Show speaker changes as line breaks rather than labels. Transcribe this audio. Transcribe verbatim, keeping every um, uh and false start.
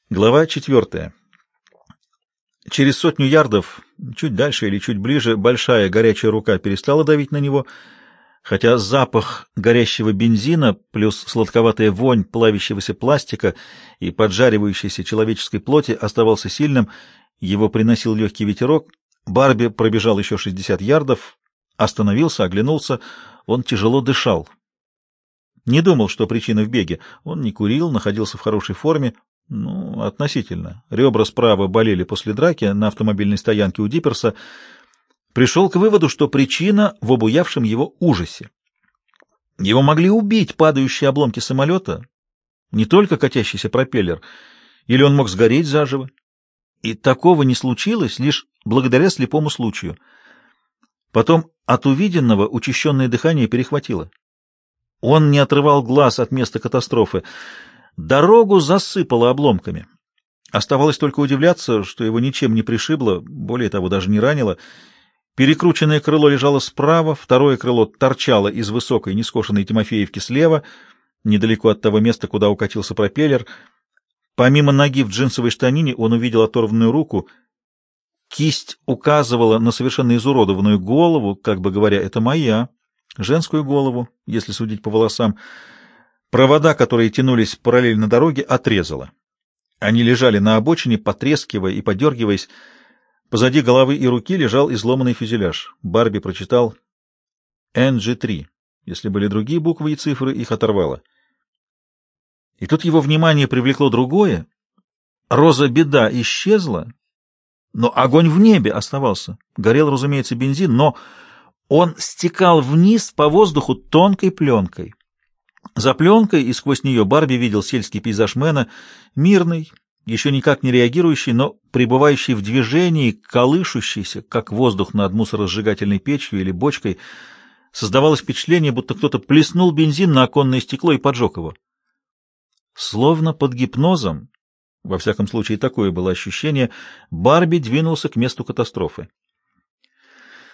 Глава четвертая. Через сотню ярдов, чуть дальше или чуть ближе, большая горячая рука перестала давить на него, хотя запах горящего бензина плюс сладковатая вонь плавящегося пластика и поджаривающейся человеческой плоти оставался сильным. Его приносил легкий ветерок. Барби пробежал еще шестьдесят ярдов, остановился, оглянулся. Он тяжело дышал. Не думал, что причина в беге. Он не курил, находился в хорошей форме. Ну, относительно. Ребра справа болели после драки на автомобильной стоянке у Дипперса. Пришел к выводу, что причина в обуявшем его ужасе. Его могли убить падающие обломки самолета, не только катящийся пропеллер, или он мог сгореть заживо. И такого не случилось лишь благодаря слепому случаю. Потом от увиденного учащенное дыхание перехватило. Он не отрывал глаз от места катастрофы. Дорогу засыпало обломками. Оставалось только удивляться, что его ничем не пришибло, более того, даже не ранило. Перекрученное крыло лежало справа, второе крыло торчало из высокой нескошенной Тимофеевки слева, недалеко от того места, куда укатился пропеллер. Помимо ноги в джинсовой штанине он увидел оторванную руку. Кисть указывала на совершенно изуродованную голову, как бы говоря, это моя, женскую голову, если судить по волосам. Провода, которые тянулись параллельно дороге, отрезало. Они лежали на обочине, потрескивая и подергиваясь. Позади головы и руки лежал изломанный фюзеляж. Барби прочитал эн джи три. Если были другие буквы и цифры, их оторвало. И тут его внимание привлекло другое. Роза беда исчезла, но огонь в небе оставался. Горел, разумеется, бензин, но он стекал вниз по воздуху тонкой пленкой. За пленкой и сквозь нее Барби видел сельский пейзаж Мэна, мирный, еще никак не реагирующий, но пребывающий в движении, колышущийся, как воздух над мусоросжигательной печью или бочкой. Создавалось впечатление, будто кто-то плеснул бензин на оконное стекло и поджег его. Словно под гипнозом, во всяком случае такое было ощущение, Барби двинулся к месту катастрофы.